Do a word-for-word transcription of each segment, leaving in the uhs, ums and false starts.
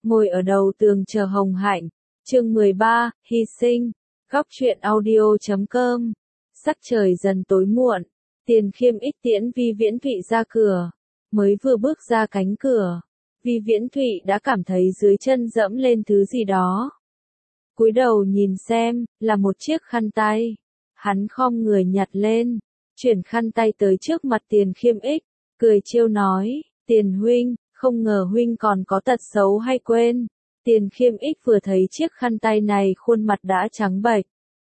ngồi ở đầu tường chờ Hồng Hạnh. Chương mười ba, hy sinh. Góc truyện audio chấm com. Sắc trời dần tối muộn, Tiền Khiêm ích tiễn Vi Viễn Thụy ra cửa. Mới vừa bước ra cánh cửa, Vi Viễn Thụy đã cảm thấy dưới chân dẫm lên thứ gì đó. Cúi đầu nhìn xem, là một chiếc khăn tay. Hắn khom người nhặt lên, chuyển khăn tay tới trước mặt Tiền Khiêm ích, cười trêu nói, Tiền huynh, không ngờ huynh còn có tật xấu hay quên. Tiền Khiêm ích vừa thấy chiếc khăn tay này khuôn mặt đã trắng bệch.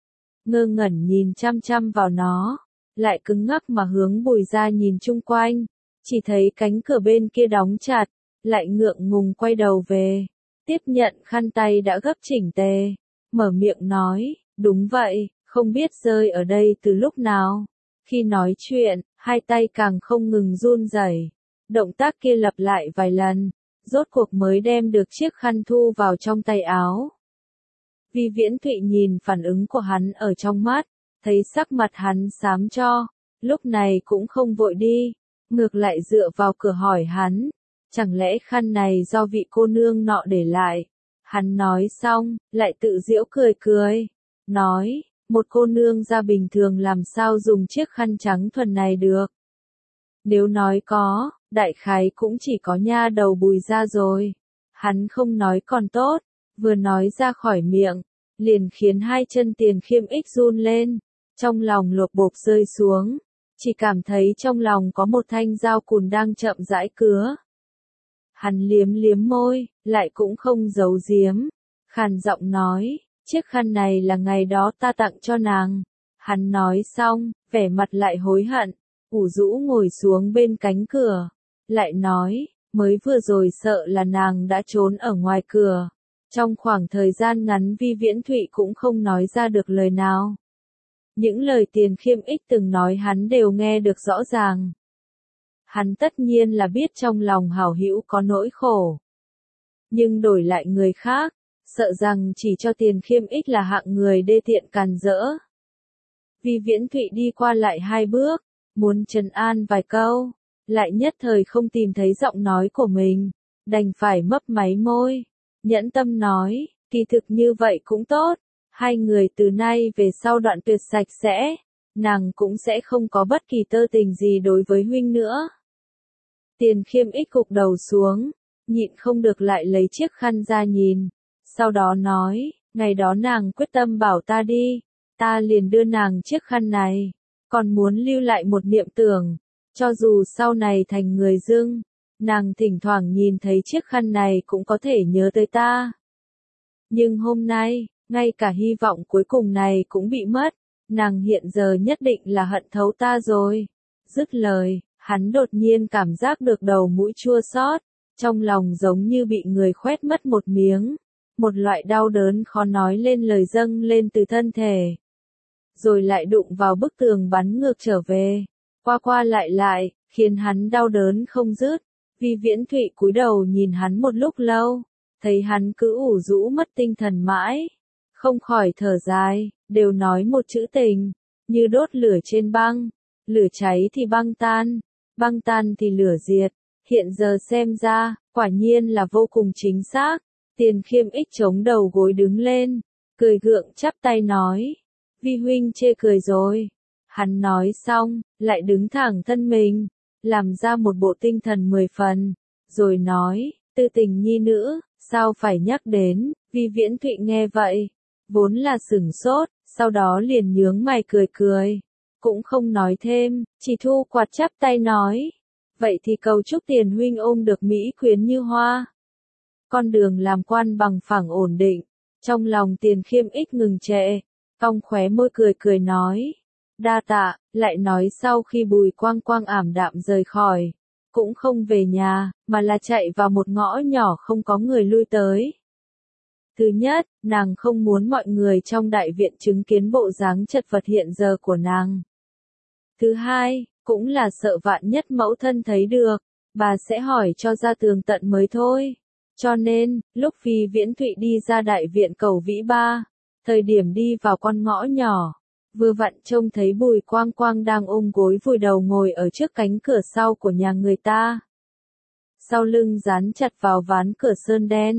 Ngơ ngẩn nhìn chăm chăm vào nó, lại cứng ngắc mà hướng Bùi ra nhìn chung quanh, chỉ thấy cánh cửa bên kia đóng chặt, lại ngượng ngùng quay đầu về, tiếp nhận khăn tay đã gấp chỉnh tề, mở miệng nói, đúng vậy, không biết rơi ở đây từ lúc nào. Khi nói chuyện, hai tay càng không ngừng run rẩy, động tác kia lặp lại vài lần, rốt cuộc mới đem được chiếc khăn thu vào trong tay áo. Vi Viễn Thụy nhìn phản ứng của hắn ở trong mắt, thấy sắc mặt hắn xám cho, lúc này cũng không vội đi, ngược lại dựa vào cửa hỏi hắn, chẳng lẽ khăn này do vị cô nương nọ để lại. Hắn nói xong, lại tự giễu cười cười, nói, một cô nương gia bình thường làm sao dùng chiếc khăn trắng thuần này được. Nếu nói có, đại khái cũng chỉ có nha đầu Bùi ra rồi. Hắn không nói còn tốt, vừa nói ra khỏi miệng, liền khiến hai chân Tiền Khiêm ích run lên, trong lòng lột bột rơi xuống, chỉ cảm thấy trong lòng có một thanh dao cùn đang chậm rãi cứa. Hắn liếm liếm môi, lại cũng không giấu giếm, khàn giọng nói, chiếc khăn này là ngày đó ta tặng cho nàng. Hắn nói xong, vẻ mặt lại hối hận, ủ rũ ngồi xuống bên cánh cửa, lại nói, mới vừa rồi sợ là nàng đã trốn ở ngoài cửa. Trong khoảng thời gian ngắn Vi Viễn Thụy cũng không nói ra được lời nào. Những lời Tiền Khiêm ích từng nói hắn đều nghe được rõ ràng. Hắn tất nhiên là biết trong lòng hảo hữu có nỗi khổ. Nhưng đổi lại người khác, sợ rằng chỉ cho Tiền Khiêm ích là hạng người đê tiện càn rỡ. Vi Viễn Thụy đi qua lại hai bước, muốn trấn an vài câu, lại nhất thời không tìm thấy giọng nói của mình, đành phải mấp máy môi, nhẫn tâm nói, kỳ thực như vậy cũng tốt, hai người từ nay về sau đoạn tuyệt sạch sẽ, nàng cũng sẽ không có bất kỳ tơ tình gì đối với huynh nữa. Tiền Khiêm ích gục đầu xuống, nhịn không được lại lấy chiếc khăn ra nhìn, sau đó nói, ngày đó nàng quyết tâm bảo ta đi, ta liền đưa nàng chiếc khăn này, còn muốn lưu lại một niệm tưởng, cho dù sau này thành người dưng, nàng thỉnh thoảng nhìn thấy chiếc khăn này cũng có thể nhớ tới ta. Nhưng hôm nay, ngay cả hy vọng cuối cùng này cũng bị mất, nàng hiện giờ nhất định là hận thấu ta rồi. Dứt lời, hắn đột nhiên cảm giác được đầu mũi chua xót, trong lòng giống như bị người khoét mất một miếng, một loại đau đớn khó nói lên lời dâng lên từ thân thể. Rồi lại đụng vào bức tường bắn ngược trở về, qua qua lại lại, khiến hắn đau đớn không dứt. Vi Viễn Thụy cúi đầu nhìn hắn một lúc lâu, thấy hắn cứ ủ rũ mất tinh thần mãi, không khỏi thở dài, đều nói một chữ tình, như đốt lửa trên băng, lửa cháy thì băng tan, băng tan thì lửa diệt, hiện giờ xem ra, quả nhiên là vô cùng chính xác. Tiền Khiêm ích chống đầu gối đứng lên, cười gượng chắp tay nói, Vi huynh chê cười rồi. Hắn nói xong, lại đứng thẳng thân mình, làm ra một bộ tinh thần mười phần, rồi nói, tư tình nhi nữ, sao phải nhắc đến. Vi Viễn Thụy nghe vậy, vốn là sửng sốt, sau đó liền nhướng mày cười cười, cũng không nói thêm, chỉ thu quạt chắp tay nói, vậy thì cầu chúc Tiền huynh ôm được mỹ quyến như hoa. Con đường làm quan bằng phẳng ổn định, trong lòng Tiền Khiêm ích ngừng trệ, cong khóe môi cười cười nói, đa tạ, lại nói sau khi Bùi Quang Quang ảm đạm rời khỏi, cũng không về nhà, mà là chạy vào một ngõ nhỏ không có người lui tới. Thứ nhất, nàng không muốn mọi người trong đại viện chứng kiến bộ dáng chật vật hiện giờ của nàng. Thứ hai, cũng là sợ vạn nhất mẫu thân thấy được, bà sẽ hỏi cho ra tường tận mới thôi. Cho nên, lúc Vi Viễn Thụy đi ra đại viện Cầu Vĩ Ba, thời điểm đi vào con ngõ nhỏ, vừa vặn trông thấy Bùi Quang Quang đang ôm gối vùi đầu ngồi ở trước cánh cửa sau của nhà người ta. Sau lưng dán chặt vào ván cửa sơn đen,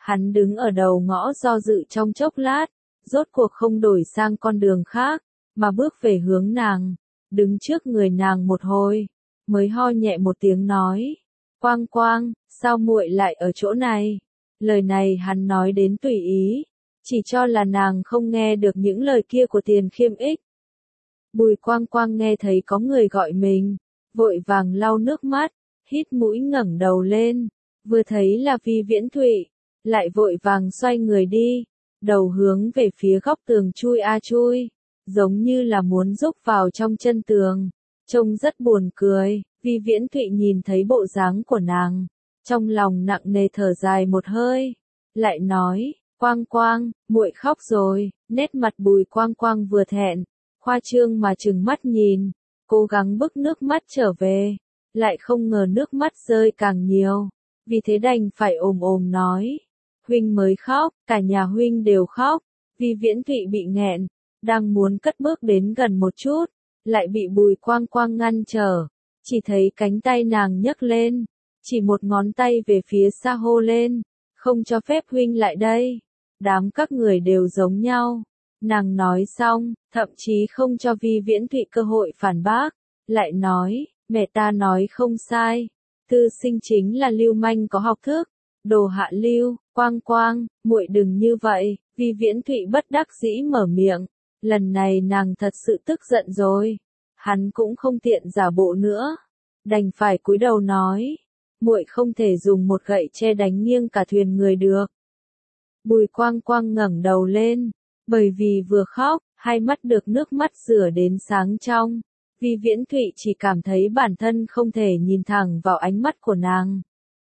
Hắn đứng ở đầu ngõ do dự trong chốc lát, rốt cuộc không đổi sang con đường khác, mà bước về hướng nàng, đứng trước người nàng một hồi, mới ho nhẹ một tiếng nói, Quang Quang, sao muội lại ở chỗ này? Lời này hắn nói đến tùy ý, chỉ cho là nàng không nghe được những lời kia của Tiền Khiêm Ích. Bùi Quang Quang nghe thấy có người gọi mình, vội vàng lau nước mắt, hít mũi ngẩng đầu lên, vừa thấy là Vi Viễn Thụy, lại vội vàng xoay người đi, đầu hướng về phía góc tường chui a chui, giống như là muốn rúc vào trong chân tường, trông rất buồn cười. Vi Viễn Thụy nhìn thấy bộ dáng của nàng, trong lòng nặng nề thở dài một hơi, lại nói, Quang Quang, muội khóc rồi. Nét mặt Bùi Quang Quang vừa thẹn, khoa trương mà trừng mắt nhìn, cố gắng bức nước mắt trở về, lại không ngờ nước mắt rơi càng nhiều, vì thế đành phải ồm ồm nói, huynh mới khóc, cả nhà huynh đều khóc. Vi Viễn Thụy bị nghẹn, đang muốn cất bước đến gần một chút, lại bị Bùi Quang Quang ngăn trở, chỉ thấy cánh tay nàng nhấc lên, chỉ một ngón tay về phía xa hô lên, không cho phép huynh lại đây, đám các người đều giống nhau. Nàng nói xong, thậm chí không cho Vi Viễn Thụy cơ hội phản bác, lại nói, mẹ ta nói không sai, Thư Sinh chính là lưu manh có học thức, đồ hạ lưu. Quang Quang, muội đừng như vậy. Vi Viễn Thụy bất đắc dĩ mở miệng, lần này nàng thật sự tức giận rồi, hắn cũng không tiện giả bộ nữa, đành phải cúi đầu nói, muội không thể dùng một gậy tre đánh nghiêng cả thuyền người được. Bùi Quang Quang ngẩng đầu lên, bởi vì vừa khóc, hai mắt được nước mắt rửa đến sáng trong, Vi Viễn Thụy chỉ cảm thấy bản thân không thể nhìn thẳng vào ánh mắt của nàng.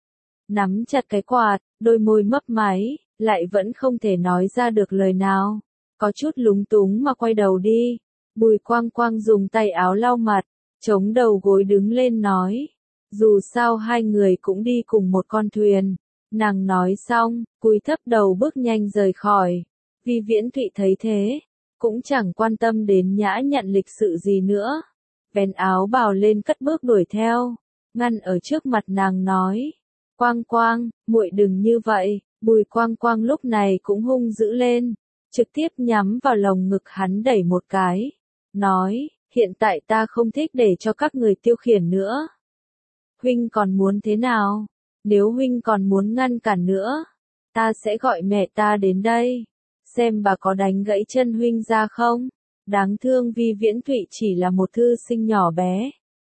Nắm chặt cái quạt, đôi môi mấp máy, lại vẫn không thể nói ra được lời nào, có chút lúng túng mà quay đầu đi. Bùi Quang Quang dùng tay áo lau mặt, chống đầu gối đứng lên nói, dù sao hai người cũng đi cùng một con thuyền. Nàng nói xong, cúi thấp đầu bước nhanh rời khỏi. Vi Viễn Thụy thấy thế, cũng chẳng quan tâm đến nhã nhặn lịch sự gì nữa, vén áo bào lên cất bước đuổi theo, ngăn ở trước mặt nàng nói, Quang Quang, muội đừng như vậy. Bùi Quang Quang lúc này cũng hung dữ lên, trực tiếp nhắm vào lồng ngực hắn đẩy một cái, nói, hiện tại ta không thích để cho các người tiêu khiển nữa. Huynh còn muốn thế nào? Nếu huynh còn muốn ngăn cản nữa, ta sẽ gọi mẹ ta đến đây, xem bà có đánh gãy chân huynh ra không. Đáng thương Vi Viễn Thụy chỉ là một thư sinh nhỏ bé,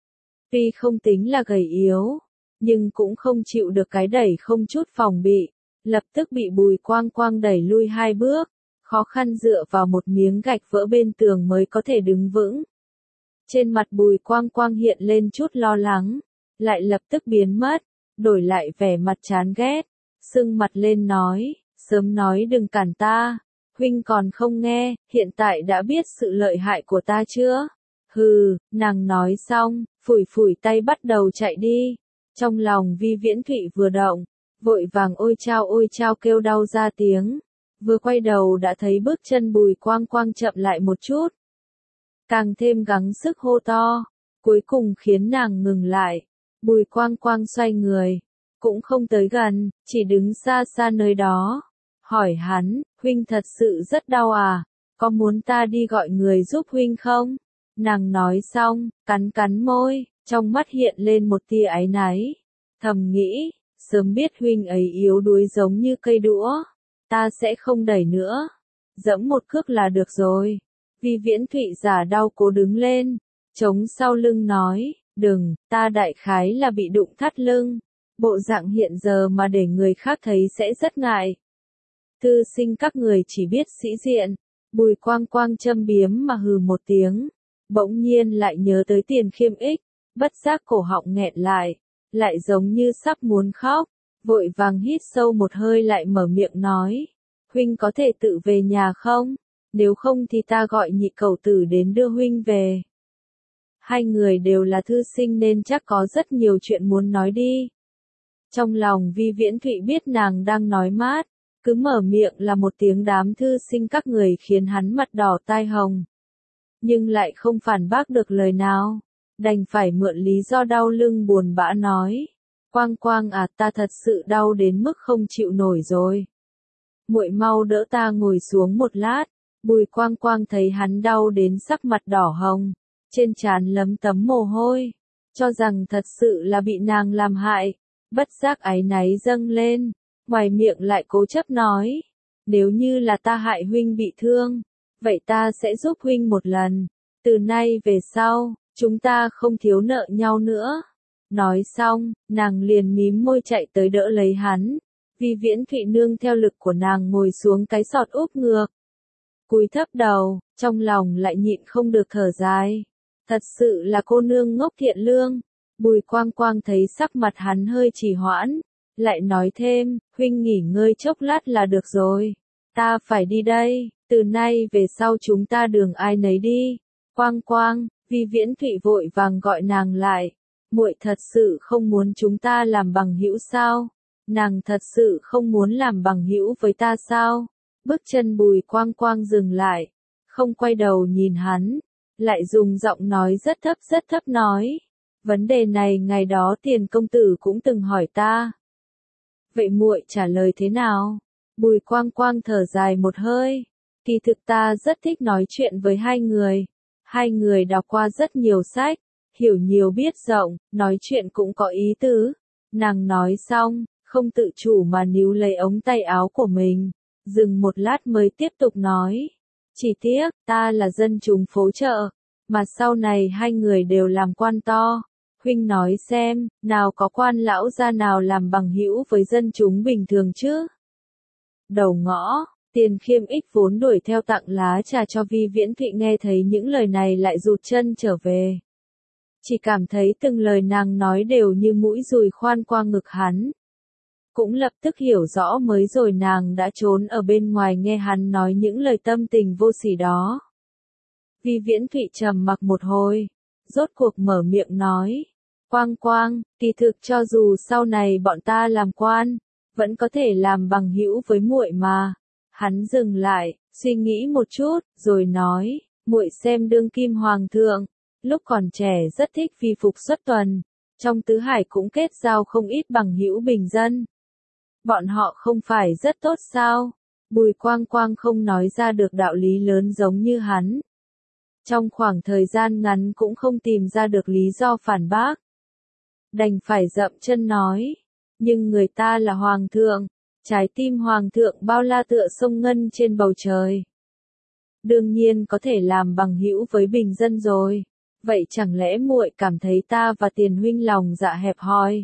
tuy không tính là gầy yếu, nhưng cũng không chịu được cái đẩy không chút phòng bị, lập tức bị Bùi Quang Quang đẩy lui hai bước, khó khăn dựa vào một miếng gạch vỡ bên tường mới có thể đứng vững. Trên mặt Bùi Quang Quang hiện lên chút lo lắng, lại lập tức biến mất, đổi lại vẻ mặt chán ghét, sưng mặt lên nói, sớm nói đừng cản ta, huynh còn không nghe, hiện tại đã biết sự lợi hại của ta chưa? Hừ, nàng nói xong, phủi phủi tay bắt đầu chạy đi. Trong lòng Vi Viễn Thụy vừa động, vội vàng ôi chao ôi chao kêu đau ra tiếng, vừa quay đầu đã thấy bước chân Bùi Quang Quang chậm lại một chút, càng thêm gắng sức hô to, cuối cùng khiến nàng ngừng lại. Bùi Quang Quang xoay người, cũng không tới gần, chỉ đứng xa xa nơi đó, hỏi hắn, huynh thật sự rất đau à, có muốn ta đi gọi người giúp huynh không? Nàng nói xong, cắn cắn môi, trong mắt hiện lên một tia áy náy, thầm nghĩ, sớm biết huynh ấy yếu đuối giống như cây đũa, ta sẽ không đẩy nữa, dẫm một cước là được rồi. Vi Viễn Thụy giả đau cố đứng lên, chống sau lưng nói, đừng, ta đại khái là bị đụng thắt lưng, bộ dạng hiện giờ mà để người khác thấy sẽ rất ngại. Thư sinh các người chỉ biết sĩ diện. Bùi Quang Quang châm biếm mà hừ một tiếng, bỗng nhiên lại nhớ tới Tiền Khiêm Ích, bất giác cổ họng nghẹn lại, lại giống như sắp muốn khóc, vội vàng hít sâu một hơi lại mở miệng nói, huynh có thể tự về nhà không? Nếu không thì ta gọi nhị cẩu tử đến đưa huynh về. Hai người đều là thư sinh nên chắc có rất nhiều chuyện muốn nói đi. Trong lòng Vi Viễn Thụy biết nàng đang nói mát, cứ mở miệng là một tiếng đám thư sinh các người khiến hắn mặt đỏ tai hồng. Nhưng lại không phản bác được lời nào, đành phải mượn lý do đau lưng buồn bã nói. Quang Quang à, ta thật sự đau đến mức không chịu nổi rồi. muội mau đỡ ta ngồi xuống một lát. Bùi Quang Quang thấy hắn đau đến sắc mặt đỏ hồng, trên trán lấm tấm mồ hôi, cho rằng thật sự là bị nàng làm hại, bất giác áy náy dâng lên, ngoài miệng lại cố chấp nói, nếu như là ta hại huynh bị thương, vậy ta sẽ giúp huynh một lần, từ nay về sau, chúng ta không thiếu nợ nhau nữa. Nói xong, nàng liền mím môi chạy tới đỡ lấy hắn, Vi Viễn Thụy nương theo lực của nàng ngồi xuống cái sọt úp ngược. Cúi thấp đầu, trong lòng lại nhịn không được thở dài. Thật sự là cô nương ngốc thiện lương. Bùi Quang Quang thấy sắc mặt hắn hơi trì hoãn, lại nói thêm, huynh nghỉ ngơi chốc lát là được rồi. Ta phải đi đây, từ nay về sau chúng ta đường ai nấy đi. Quang Quang, Vi Viễn Thụy vội vàng gọi nàng lại. Muội thật sự không muốn chúng ta làm bằng hữu sao? Nàng thật sự không muốn làm bằng hữu với ta sao? Bước chân Bùi Quang Quang dừng lại, không quay đầu nhìn hắn, lại dùng giọng nói rất thấp rất thấp nói, vấn đề này ngày đó Tiền công tử cũng từng hỏi ta. Vậy muội trả lời thế nào? Bùi Quang Quang thở dài một hơi, kỳ thực ta rất thích nói chuyện với hai người, hai người đọc qua rất nhiều sách, hiểu nhiều biết rộng, nói chuyện cũng có ý tứ. Nàng nói xong, không tự chủ mà níu lấy ống tay áo của mình. Dừng một lát mới tiếp tục nói. Chỉ tiếc, ta là dân chúng phố chợ, mà sau này hai người đều làm quan to. Huynh nói xem, nào có quan lão gia nào làm bằng hữu với dân chúng bình thường chứ? Đầu ngõ, Tiền Khiêm Ích vốn đuổi theo tặng lá trà cho Vi Viễn Thụy nghe thấy những lời này lại rụt chân trở về. Chỉ cảm thấy từng lời nàng nói đều như mũi dùi khoan qua ngực hắn. Cũng lập tức hiểu rõ mới rồi nàng đã trốn ở bên ngoài nghe hắn nói những lời tâm tình vô sỉ đó. Vi Viễn Thụy trầm mặc một hồi, rốt cuộc mở miệng nói, Quang Quang, kỳ thực cho dù sau này bọn ta làm quan, vẫn có thể làm bằng hữu với muội mà. Hắn dừng lại, suy nghĩ một chút, rồi nói, muội xem đương kim hoàng thượng, lúc còn trẻ rất thích phi phục xuất tuần, trong tứ hải cũng kết giao không ít bằng hữu bình dân. Bọn họ không phải rất tốt sao? Bùi Quang Quang không nói ra được đạo lý lớn giống như hắn. Trong khoảng thời gian ngắn cũng không tìm ra được lý do phản bác. Đành phải dậm chân nói. Nhưng người ta là hoàng thượng, trái tim hoàng thượng bao la tựa sông ngân trên bầu trời. Đương nhiên có thể làm bằng hữu với bình dân rồi. Vậy chẳng lẽ muội cảm thấy ta và Tiền huynh lòng dạ hẹp hòi?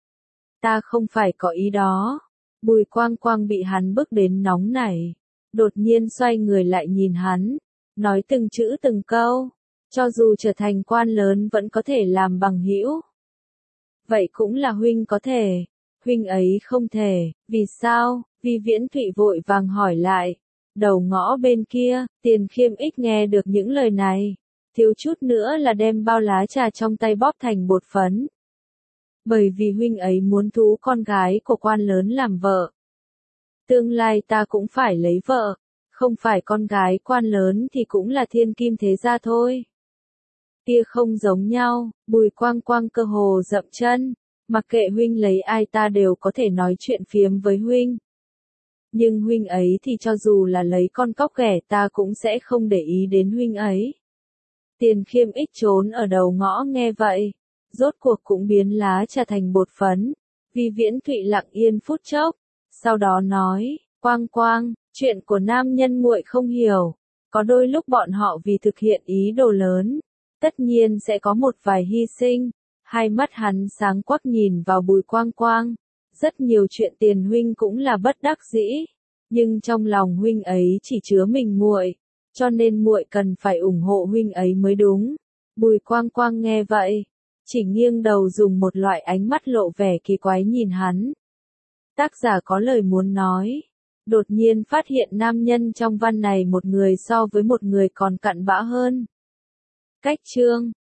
Ta không phải có ý đó. Bùi Quang Quang bị hắn bức đến nóng nảy, đột nhiên xoay người lại nhìn hắn, nói từng chữ từng câu, cho dù trở thành quan lớn vẫn có thể làm bằng hữu. Vậy cũng là huynh có thể, huynh ấy không thể, vì sao? Vi Viễn Thụy vội vàng hỏi lại. Đầu ngõ bên kia, Tiền Khiêm Ích nghe được những lời này, thiếu chút nữa là đem bao lá trà trong tay bóp thành bột phấn. Bởi vì huynh ấy muốn thú con gái của quan lớn làm vợ. Tương lai ta cũng phải lấy vợ, không phải con gái quan lớn thì cũng là thiên kim thế gia thôi. Kia không giống nhau, Bùi Quang Quang cơ hồ dậm chân, mặc kệ huynh lấy ai ta đều có thể nói chuyện phiếm với huynh. Nhưng huynh ấy thì cho dù là lấy con cóc ghẻ ta cũng sẽ không để ý đến huynh ấy. Tiền Khiêm Ích trốn ở đầu ngõ nghe vậy, rốt cuộc cũng biến lá trà thành bột phấn. Vi Viễn Thụy lặng yên phút chốc, sau đó nói, Quang Quang, chuyện của nam nhân muội không hiểu, có đôi lúc bọn họ vì thực hiện ý đồ lớn, tất nhiên sẽ có một vài hy sinh. Hai mắt hắn sáng quắc nhìn vào Bùi Quang Quang, rất nhiều chuyện Tiền huynh cũng là bất đắc dĩ, nhưng trong lòng huynh ấy chỉ chứa mình muội, cho nên muội cần phải ủng hộ huynh ấy mới đúng. Bùi Quang Quang nghe vậy, chỉ nghiêng đầu dùng một loại ánh mắt lộ vẻ kỳ quái nhìn hắn. Tác giả có lời muốn nói, đột nhiên phát hiện nam nhân trong văn này một người so với một người còn cặn bã hơn. Cách chương